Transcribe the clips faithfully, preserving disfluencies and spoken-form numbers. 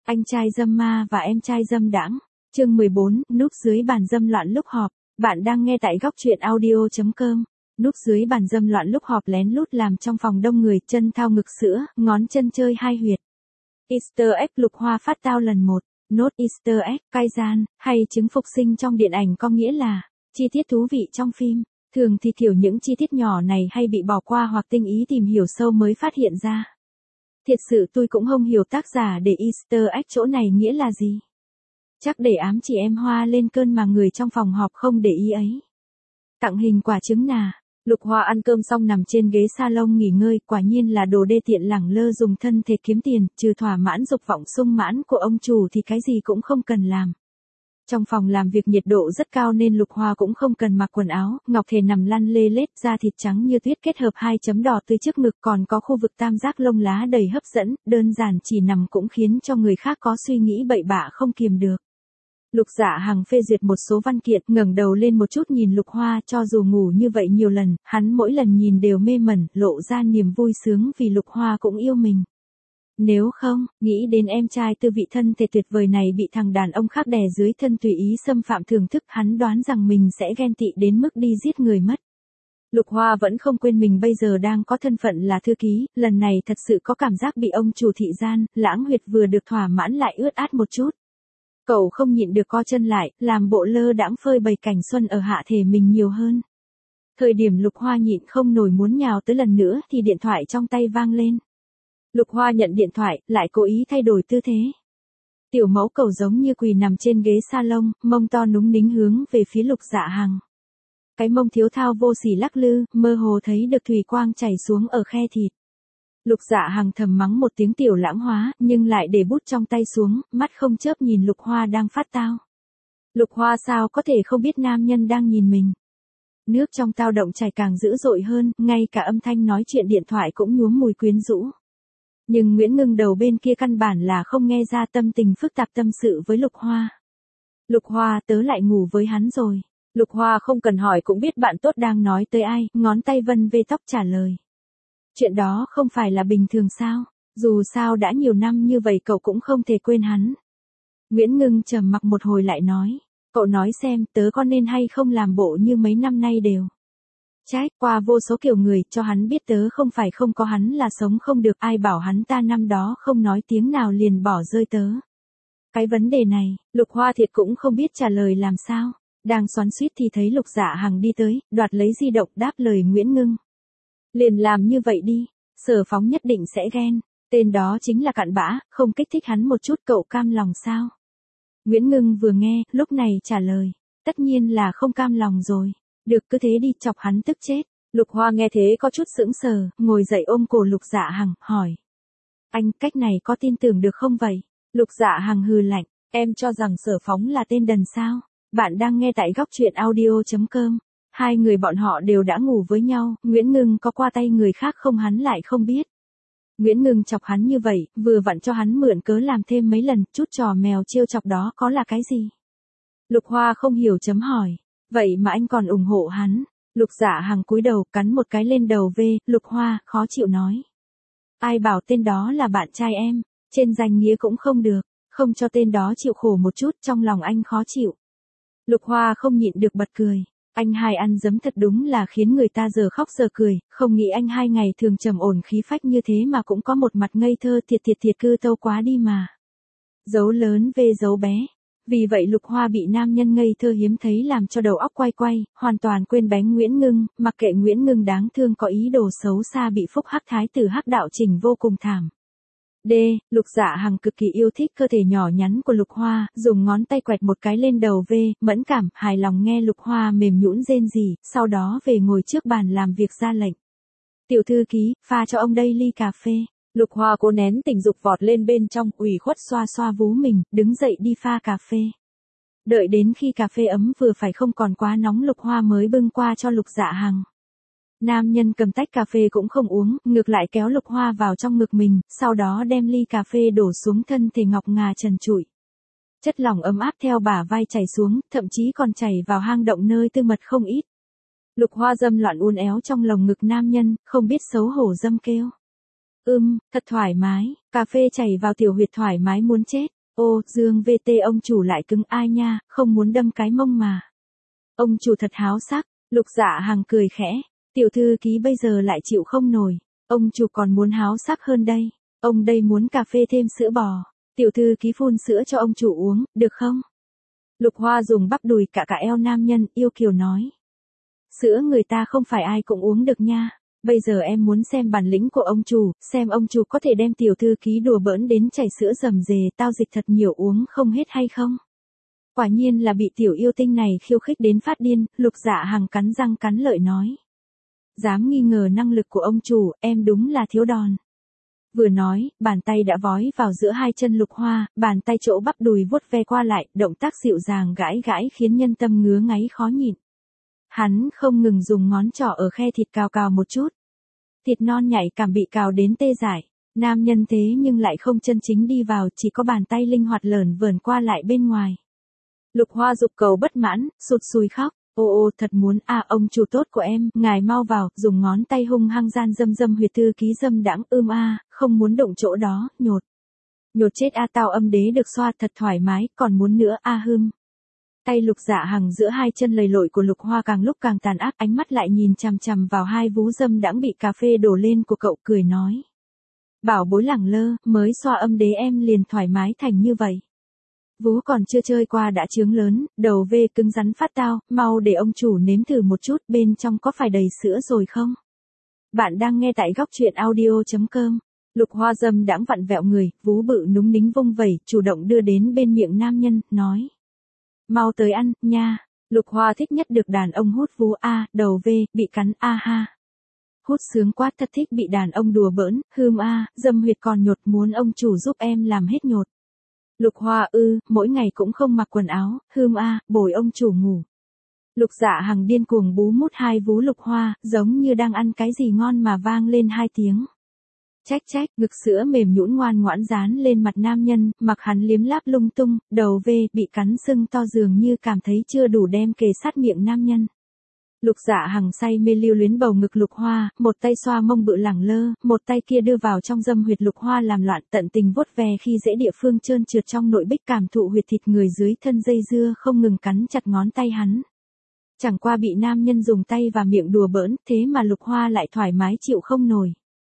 Anh trai dâm ma và em trai dâm đãng. Chương mười bốn, núp dưới bàn dâm loạn lúc họp. Bạn đang nghe tại góc truyện audio chấm com. Núp dưới bàn dâm loạn lúc họp lén lút làm trong phòng đông người, chân thao ngực sữa, ngón chân chơi hai huyệt. Easter egg Lục Hoa phát tao lần một. Nốt Easter egg, cai gian, hay chứng phục sinh trong điện ảnh có nghĩa là chi tiết thú vị trong phim. Thường thì kiểu những chi tiết nhỏ này hay bị bỏ qua hoặc tinh ý tìm hiểu sâu mới phát hiện ra. Thiệt sự tôi cũng không hiểu tác giả để Easter egg chỗ này nghĩa là gì. Chắc để ám chỉ em Hoa lên cơn mà người trong phòng họp không để ý ấy. Tặng hình quả trứng nà. Lục Hoa ăn cơm xong nằm trên ghế salon nghỉ ngơi, quả nhiên là đồ đê tiện lẳng lơ dùng thân thể kiếm tiền, trừ thỏa mãn dục vọng sung mãn của ông chủ thì cái gì cũng không cần làm. Trong phòng làm việc nhiệt độ rất cao nên Lục Hoa cũng không cần mặc quần áo, ngọc thể nằm lăn lê lết, da thịt trắng như tuyết kết hợp hai chấm đỏ tươi trước ngực, còn có khu vực tam giác lông lá đầy hấp dẫn, đơn giản chỉ nằm cũng khiến cho người khác có suy nghĩ bậy bạ không kiềm được. Lục Dạ Hằng phê duyệt một số văn kiện, ngẩng đầu lên một chút nhìn Lục Hoa, cho dù ngủ như vậy nhiều lần, hắn mỗi lần nhìn đều mê mẩn, lộ ra niềm vui sướng vì Lục Hoa cũng yêu mình. Nếu không, nghĩ đến em trai tư vị thân thể tuyệt vời này bị thằng đàn ông khác đè dưới thân tùy ý xâm phạm thưởng thức, hắn đoán rằng mình sẽ ghen tị đến mức đi giết người mất. Lục Hoa vẫn không quên mình bây giờ đang có thân phận là thư ký, lần này thật sự có cảm giác bị ông chủ thị gian, lãng huyệt vừa được thỏa mãn lại ướt át một chút. Cậu không nhịn được co chân lại, làm bộ lơ đãng phơi bày cảnh xuân ở hạ thể mình nhiều hơn. Thời điểm Lục Hoa nhịn không nổi muốn nhào tới lần nữa thì điện thoại trong tay vang lên. Lục Hoa nhận điện thoại, lại cố ý thay đổi tư thế. Tiểu mẫu cầu giống như quỳ nằm trên ghế salon, mông to núng nính hướng về phía Lục Dạ Hằng. Cái mông thiếu thao vô sỉ lắc lư, mơ hồ thấy được thủy quang chảy xuống ở khe thịt. Lục Dạ Hằng thầm mắng một tiếng tiểu lãng hóa, nhưng lại để bút trong tay xuống, mắt không chớp nhìn Lục Hoa đang phát tao. Lục Hoa sao có thể không biết nam nhân đang nhìn mình. Nước trong tao động chảy càng dữ dội hơn, ngay cả âm thanh nói chuyện điện thoại cũng nhuốm mùi quyến rũ. Nhưng Nguyễn Ngưng đầu bên kia căn bản là không nghe ra tâm tình phức tạp tâm sự với Lục Hoa. Lục Hoa, tớ lại ngủ với hắn rồi. Lục Hoa không cần hỏi cũng biết bạn tốt đang nói tới ai, ngón tay vân vê tóc trả lời. Chuyện đó không phải là bình thường sao, dù sao đã nhiều năm như vậy cậu cũng không thể quên hắn. Nguyễn Ngưng trầm mặc một hồi lại nói, cậu nói xem tớ có nên hay không làm bộ như mấy năm nay đều. Trách qua vô số kiểu người, cho hắn biết tớ không phải không có hắn là sống không được, ai bảo hắn ta năm đó không nói tiếng nào liền bỏ rơi tớ. Cái vấn đề này, Lục Hoa thiệt cũng không biết trả lời làm sao, đang xoắn xuýt thì thấy Lục Dạ Hằng đi tới, đoạt lấy di động đáp lời Nguyễn Ngưng. Liền làm như vậy đi, Sở Phóng nhất định sẽ ghen, tên đó chính là cặn bã, không kích thích hắn một chút cậu cam lòng sao? Nguyễn Ngưng vừa nghe, lúc này trả lời, tất nhiên là không cam lòng rồi. Được cứ thế đi, chọc hắn tức chết. Lục Hoa nghe thế có chút sững sờ, ngồi dậy ôm cổ Lục Dạ Hằng, hỏi. Anh, cách này có tin tưởng được không vậy? Lục Dạ Hằng hừ lạnh, em cho rằng Sở Phóng là tên đần sao? Bạn đang nghe tại góc truyện audio chấm com. Hai người bọn họ đều đã ngủ với nhau, Nguyễn Ngưng có qua tay người khác không hắn lại không biết. Nguyễn Ngưng chọc hắn như vậy, vừa vặn cho hắn mượn cớ làm thêm mấy lần, chút trò mèo trêu chọc đó có là cái gì? Lục Hoa không hiểu chấm hỏi. Vậy mà anh còn ủng hộ hắn. Lục Dạ Hằng cúi đầu cắn một cái lên đầu V, Lục Hoa, khó chịu nói. Ai bảo tên đó là bạn trai em, trên danh nghĩa cũng không được, không cho tên đó chịu khổ một chút, trong lòng anh khó chịu. Lục Hoa không nhịn được bật cười. Anh hai ăn dấm thật đúng là khiến người ta giờ khóc giờ cười, không nghĩ anh hai ngày thường trầm ổn khí phách như thế mà cũng có một mặt ngây thơ thiệt thiệt thiệt cư tâu quá đi mà. Dấu lớn V dấu bé. Vì vậy Lục Hoa bị nam nhân ngây thơ hiếm thấy làm cho đầu óc quay quay, hoàn toàn quên bánh Nguyễn Ngưng, mặc kệ Nguyễn Ngưng đáng thương có ý đồ xấu xa bị Phúc Hắc Thái tử hắc đạo chỉnh vô cùng thảm. D. Lục Dạ Hằng cực kỳ yêu thích cơ thể nhỏ nhắn của Lục Hoa, dùng ngón tay quẹt một cái lên đầu V, mẫn cảm, hài lòng nghe Lục Hoa mềm nhũn rên rỉ, sau đó về ngồi trước bàn làm việc ra lệnh. Tiểu thư ký, pha cho ông đây ly cà phê. Lục Hoa cố nén tình dục vọt lên bên trong, ủy khuất xoa xoa vú mình, đứng dậy đi pha cà phê. Đợi đến khi cà phê ấm vừa phải không còn quá nóng Lục Hoa mới bưng qua cho Lục Dạ Hằng. Nam nhân cầm tách cà phê cũng không uống, ngược lại kéo Lục Hoa vào trong ngực mình, sau đó đem ly cà phê đổ xuống thân thể ngọc ngà trần trụi. Chất lỏng ấm áp theo bả vai chảy xuống, thậm chí còn chảy vào hang động nơi tư mật không ít. Lục Hoa dâm loạn uốn éo trong lồng ngực nam nhân, không biết xấu hổ dâm kêu. Ưm, thật thoải mái, cà phê chảy vào tiểu huyệt thoải mái muốn chết. Ô, Dương vê tê ông chủ lại cứng ai nha, không muốn đâm cái mông mà. Ông chủ thật háo sắc, Lục Dạ Hằng cười khẽ, tiểu thư ký bây giờ lại chịu không nổi, ông chủ còn muốn háo sắc hơn đây, ông đây muốn cà phê thêm sữa bò, tiểu thư ký phun sữa cho ông chủ uống, được không? Lục Hoa dùng bắp đùi cả cả eo nam nhân, yêu kiều nói. Sữa người ta không phải ai cũng uống được nha, bây giờ em muốn xem bản lĩnh của ông chủ, xem ông chủ có thể đem tiểu thư ký đùa bỡn đến chảy sữa rầm rề tao dịch thật nhiều uống không hết hay không? Quả nhiên là bị tiểu yêu tinh này khiêu khích đến phát điên, Lục Dạ Hằng cắn răng cắn lợi nói. Dám nghi ngờ năng lực của ông chủ, em đúng là thiếu đòn. Vừa nói, bàn tay đã vói vào giữa hai chân Lục Hoa, bàn tay chỗ bắp đùi vuốt ve qua lại, động tác dịu dàng gãi gãi khiến nhân tâm ngứa ngáy khó nhịn. Hắn không ngừng dùng ngón trỏ ở khe thịt cào cào một chút. Thịt non nhạy cảm bị cào đến tê dại, nam nhân thế nhưng lại không chân chính đi vào, chỉ có bàn tay linh hoạt lởn vởn qua lại bên ngoài. Lục Hoa dục cầu bất mãn, sụt sùi khóc, ô ô thật muốn à ông chủ tốt của em, ngài mau vào, dùng ngón tay hung hăng gian dâm dâm huyệt thư ký dâm đãng ưm a, không muốn động chỗ đó, nhột. Nhột chết a tao âm đế được xoa thật thoải mái, còn muốn nữa a à hưm. Tay Lục Dạ Hằng giữa hai chân lầy lội của Lục Hoa càng lúc càng tàn ác, ánh mắt lại nhìn chằm chằm vào hai vú dâm đãng bị cà phê đổ lên của cậu, cười nói. Bảo bối lẳng lơ, mới xoa âm đế em liền thoải mái thành như vậy. Vú còn chưa chơi qua đã trướng lớn, đầu vê cứng rắn phát tao, mau để ông chủ nếm thử một chút, bên trong có phải đầy sữa rồi không? Bạn đang nghe tại góc truyện audio chấm com. Lục Hoa dâm đãng vặn vẹo người, vú bự núng nính vung vẩy, chủ động đưa đến bên miệng nam nhân, nói. Mau tới ăn, nha. Lục Hoa thích nhất được đàn ông hút vú a, đầu vê, bị cắn a ha. Hút sướng quá, thật thích bị đàn ông đùa bỡn, hưm a, dâm huyệt còn nhột, muốn ông chủ giúp em làm hết nhột. Lục Hoa ư, mỗi ngày cũng không mặc quần áo, hưm a, bồi ông chủ ngủ. Lục Dạ Hằng điên cuồng bú mút hai vú Lục Hoa, giống như đang ăn cái gì ngon mà vang lên hai tiếng. Trách trách, ngực sữa mềm nhũn ngoan ngoãn dán lên mặt nam nhân, mặc hắn liếm láp lung tung, đầu vê bị cắn sưng to dường như cảm thấy chưa đủ đem kề sát miệng nam nhân. Lục Dạ Hằng say mê lưu luyến bầu ngực Lục Hoa, một tay xoa mông bự lẳng lơ, một tay kia đưa vào trong dâm huyệt Lục Hoa làm loạn, tận tình vuốt ve khi dễ địa phương trơn trượt trong nội bích, cảm thụ huyệt thịt người dưới thân dây dưa không ngừng cắn chặt ngón tay hắn. Chẳng qua bị nam nhân dùng tay và miệng đùa bỡn, thế mà Lục Hoa lại thoải mái chịu không nổi.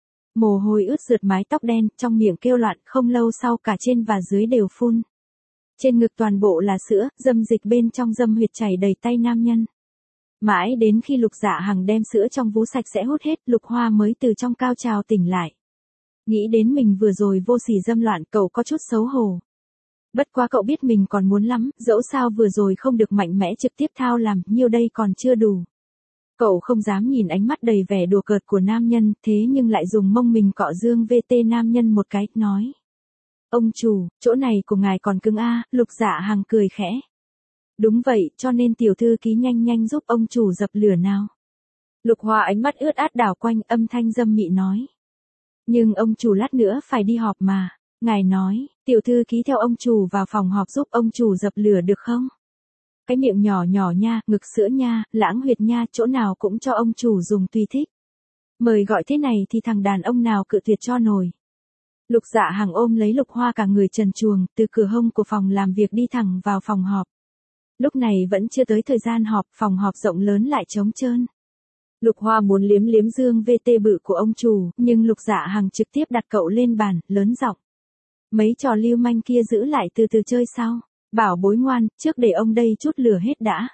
Mồ hôi ướt rượt mái tóc đen, trong miệng kêu loạn, không lâu sau cả trên và dưới đều phun. Trên ngực toàn bộ là sữa, dâm dịch bên trong dâm huyệt chảy đầy tay nam nhân. Mãi đến khi Lục Dạ Hằng đem sữa trong vú sạch sẽ hút hết, Lục Hoa mới từ trong cao trào tỉnh lại. Nghĩ đến mình vừa rồi vô sỉ dâm loạn, cậu có chút xấu hổ. Bất quá cậu biết mình còn muốn lắm, dẫu sao vừa rồi không được mạnh mẽ trực tiếp thao làm, nhiêu đây còn chưa đủ. Cậu không dám nhìn ánh mắt đầy vẻ đùa cợt của nam nhân, thế nhưng lại dùng mông mình cọ Dương vê tê nam nhân một cái, nói. Ông chủ, chỗ này của ngài còn cứng a, Lục Dạ Hằng cười khẽ. Đúng vậy, cho nên tiểu thư ký nhanh nhanh giúp ông chủ dập lửa nào. Lục Hoa ánh mắt ướt át đảo quanh, âm thanh dâm mị nói. Nhưng ông chủ lát nữa phải đi họp mà. Ngài nói, tiểu thư ký theo ông chủ vào phòng họp giúp ông chủ dập lửa được không? Cái miệng nhỏ nhỏ nha, ngực sữa nha, lãng huyệt nha, chỗ nào cũng cho ông chủ dùng tùy thích. Mời gọi thế này thì thằng đàn ông nào cự tuyệt cho nổi. Lục Dạ Hằng ôm lấy Lục Hoa cả người trần truồng, từ cửa hông của phòng làm việc đi thẳng vào phòng họp. Lúc này vẫn chưa tới thời gian họp, phòng họp rộng lớn lại trống trơn. Lục Hoa muốn liếm liếm Dương vê tê bự của ông chủ, nhưng Lục Dạ Hằng trực tiếp đặt cậu lên bàn, lớn giọng. Mấy trò lưu manh kia giữ lại từ từ chơi sao? Bảo bối ngoan, trước để ông đây chút lửa hết đã.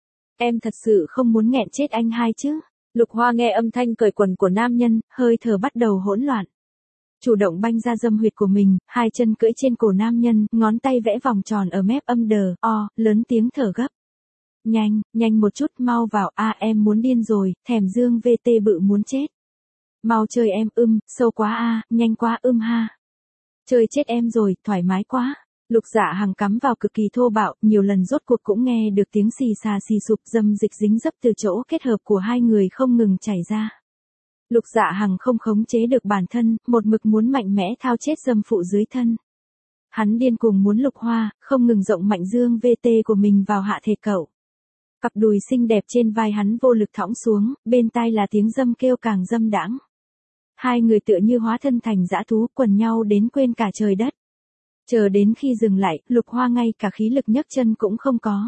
Em thật sự không muốn nghẹn chết anh hai chứ? Lục Hoa nghe âm thanh cởi quần của nam nhân, hơi thở bắt đầu hỗn loạn. Chủ động banh ra dâm huyệt của mình, hai chân cưỡi trên cổ nam nhân, ngón tay vẽ vòng tròn ở mép âm đờ, o, lớn tiếng thở gấp. Nhanh, nhanh một chút, mau vào, a em muốn điên rồi, thèm Dương vê tê bự muốn chết. Mau chơi em, ưm, sâu quá a, nhanh quá ưm ha. Chơi chết em rồi, thoải mái quá. Lục Dạ Hằng cắm vào cực kỳ thô bạo, nhiều lần rốt cuộc cũng nghe được tiếng xì xà xì sụp, dâm dịch dính dấp từ chỗ kết hợp của hai người không ngừng chảy ra. Lục Dạ Hằng không khống chế được bản thân, một mực muốn mạnh mẽ thao chết dâm phụ dưới thân. Hắn điên cuồng muốn Lục Hoa, không ngừng rộng mạnh Dương vê tê của mình vào hạ thể cậu. Cặp đùi xinh đẹp trên vai hắn vô lực thõng xuống, bên tai là tiếng dâm kêu càng dâm đãng. Hai người tựa như hóa thân thành dã thú, quần nhau đến quên cả trời đất. Chờ đến khi dừng lại, Lục Hoa ngay cả khí lực nhấc chân cũng không có.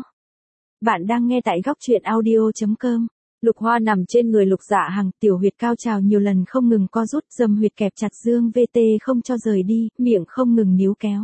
Bạn đang nghe tại góc truyện audio.com. Lục Hoa nằm trên người Lục Dạ Hằng, tiểu huyệt cao trào nhiều lần không ngừng co rút, dâm huyệt kẹp chặt Dương vê tê không cho rời đi, miệng không ngừng níu kéo.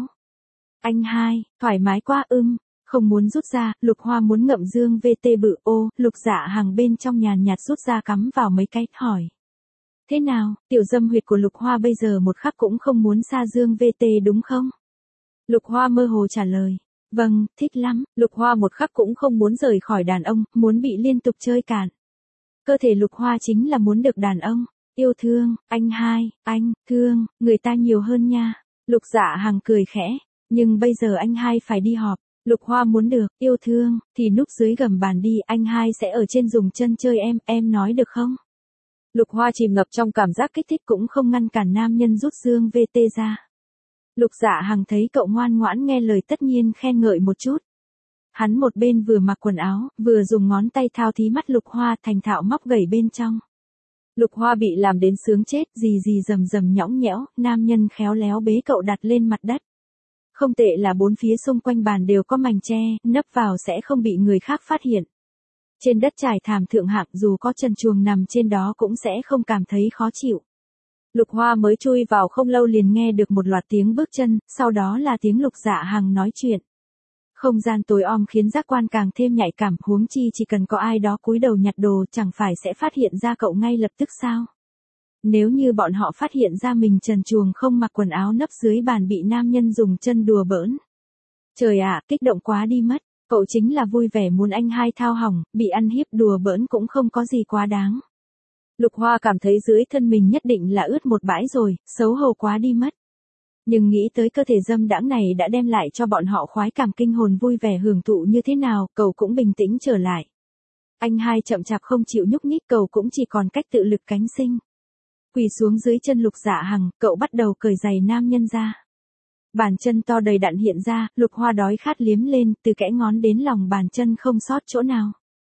Anh hai, thoải mái quá ưng, không muốn rút ra, Lục Hoa muốn ngậm Dương vê tê bự. Ô, Lục Dạ Hằng bên trong nhàn nhạt rút ra cắm vào mấy cái, hỏi. Thế nào, tiểu dâm huyệt của Lục Hoa bây giờ một khắc cũng không muốn xa Dương vê tê đúng không? Lục Hoa mơ hồ trả lời. Vâng, thích lắm, Lục Hoa một khắc cũng không muốn rời khỏi đàn ông, muốn bị liên tục chơi cạn. Cơ thể Lục Hoa chính là muốn được đàn ông yêu thương. Anh hai, anh, thương, người ta nhiều hơn nha. Lục Dạ Hằng cười khẽ, nhưng bây giờ anh hai phải đi họp. Lục Hoa muốn được yêu thương, thì núp dưới gầm bàn đi, anh hai sẽ ở trên dùng chân chơi em, em nói được không? Lục Hoa chìm ngập trong cảm giác kích thích cũng không ngăn cản nam nhân rút Dương vê tê ra. Lục Dạ Hằng thấy cậu ngoan ngoãn nghe lời tất nhiên khen ngợi một chút. Hắn một bên vừa mặc quần áo, vừa dùng ngón tay thao thí mắt Lục Hoa thành thạo móc gẩy bên trong. Lục Hoa bị làm đến sướng chết, gì gì rầm rầm nhõng nhẽo, nam nhân khéo léo bế cậu đặt lên mặt đất. Không tệ là bốn phía xung quanh bàn đều có mảnh tre, nấp vào sẽ không bị người khác phát hiện. Trên đất trải thảm thượng hạng dù có trần truồng nằm trên đó cũng sẽ không cảm thấy khó chịu. Lục Hoa mới chui vào không lâu liền nghe được một loạt tiếng bước chân, sau đó là tiếng Lục Dạ Hằng nói chuyện. Không gian tối om khiến giác quan càng thêm nhạy cảm, huống chi chỉ cần có ai đó cúi đầu nhặt đồ chẳng phải sẽ phát hiện ra cậu ngay lập tức sao? Nếu như bọn họ phát hiện ra mình trần truồng không mặc quần áo nấp dưới bàn bị nam nhân dùng chân đùa bỡn. Trời ạ, kích động quá đi mất, cậu chính là vui vẻ muốn anh hai thao hỏng, bị ăn hiếp đùa bỡn cũng không có gì quá đáng. Lục Hoa cảm thấy dưới thân mình nhất định là ướt một bãi rồi, xấu hổ quá đi mất. Nhưng nghĩ tới cơ thể dâm đãng này đã đem lại cho bọn họ khoái cảm kinh hồn vui vẻ hưởng thụ như thế nào, cậu cũng bình tĩnh trở lại. Anh hai chậm chạp không chịu nhúc nhích, cậu cũng chỉ còn cách tự lực cánh sinh. Quỳ xuống dưới chân Lục Dạ Hằng, cậu bắt đầu cởi giày nam nhân ra. Bàn chân to đầy đặn hiện ra, Lục Hoa đói khát liếm lên, từ kẽ ngón đến lòng bàn chân không sót chỗ nào.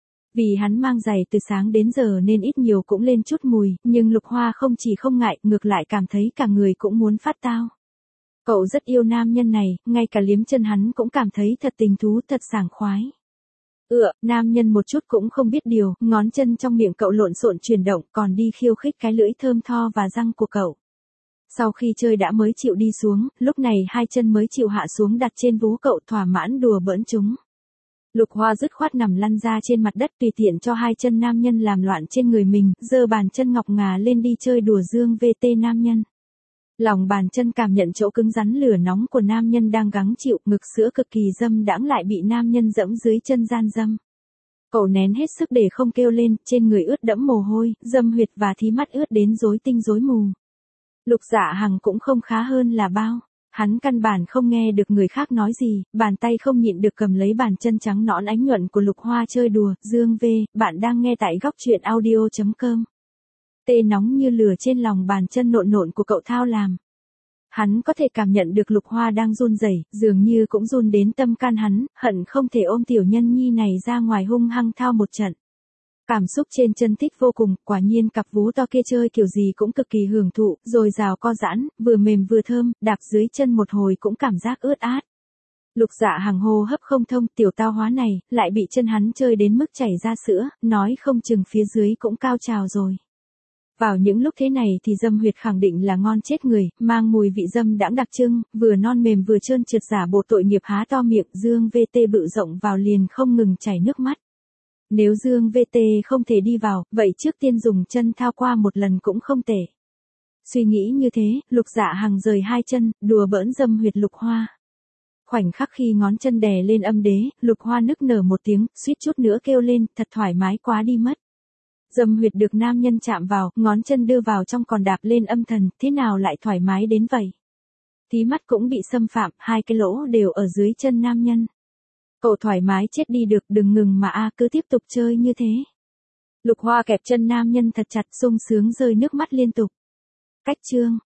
Vì hắn mang giày từ sáng đến giờ nên ít nhiều cũng lên chút mùi, nhưng Lục Hoa không chỉ không ngại, ngược lại cảm thấy cả người cũng muốn phát tao. Cậu rất yêu nam nhân này, ngay cả liếm chân hắn cũng cảm thấy thật tình thú, thật sảng khoái. Ựa, nam nhân một chút cũng không biết điều, ngón chân trong miệng cậu lộn xộn chuyển động, còn đi khiêu khích cái lưỡi thơm tho và răng của cậu. Sau khi chơi đã mới chịu đi xuống, lúc này hai chân mới chịu hạ xuống đặt trên vú cậu, thỏa mãn đùa bỡn chúng. Lục Hoa dứt khoát nằm lăn ra trên mặt đất tùy tiện cho hai chân nam nhân làm loạn trên người mình, giơ bàn chân ngọc ngà lên đi chơi đùa Dương vê tê nam nhân. Lòng bàn chân cảm nhận chỗ cứng rắn lửa nóng của nam nhân đang gắng chịu, ngực sữa cực kỳ dâm đãng lại bị nam nhân dẫm dưới chân gian dâm. Cậu nén hết sức để không kêu lên, trên người ướt đẫm mồ hôi, dâm huyệt và thí mắt ướt đến rối tinh rối mù. Lục Dạ Hằng cũng không khá hơn là bao. Hắn căn bản không nghe được người khác nói gì, bàn tay không nhịn được cầm lấy bàn chân trắng nõn ánh nhuận của Lục Hoa chơi đùa. Dương V, bạn đang nghe tại góc truyện audio.com. Tê nóng như lửa trên lòng bàn chân nộn nộn của cậu thao làm. Hắn có thể cảm nhận được Lục Hoa đang run rẩy, dường như cũng run đến tâm can hắn, hận không thể ôm tiểu nhân nhi này ra ngoài hung hăng thao một trận. Cảm xúc trên chân thích vô cùng, quả nhiên cặp vú to kia chơi kiểu gì cũng cực kỳ hưởng thụ, rồi rào co giãn, vừa mềm vừa thơm, đạp dưới chân một hồi cũng cảm giác ướt át. Lục Dạ Hằng hô hấp không thông, tiểu tao hóa này, lại bị chân hắn chơi đến mức chảy ra sữa, nói không chừng phía dưới cũng cao trào rồi. Vào những lúc thế này thì dâm huyệt khẳng định là ngon chết người, mang mùi vị dâm đãng đặc trưng, vừa non mềm vừa trơn trượt giả bộ tội nghiệp há to miệng, Dương vê tê bự rộng vào liền không ngừng chảy nước mắt. Nếu Dương vê tê không thể đi vào, vậy trước tiên dùng chân thao qua một lần cũng không tệ. Suy nghĩ như thế, Lục Dạ Hằng rời hai chân, đùa bỡn dâm huyệt Lục Hoa. Khoảnh khắc khi ngón chân đè lên âm đế, Lục Hoa nức nở một tiếng, suýt chút nữa kêu lên, thật thoải mái quá đi mất. Dâm huyệt được nam nhân chạm vào, ngón chân đưa vào trong còn đạp lên âm thần, thế nào lại thoải mái đến vậy? Tí mắt cũng bị xâm phạm, hai cái lỗ đều ở dưới chân nam nhân. Cậu thoải mái chết đi được, đừng ngừng mà a, cứ tiếp tục chơi như thế. Lục Hoa kẹp chân nam nhân thật chặt, sung sướng rơi nước mắt liên tục. Cách chương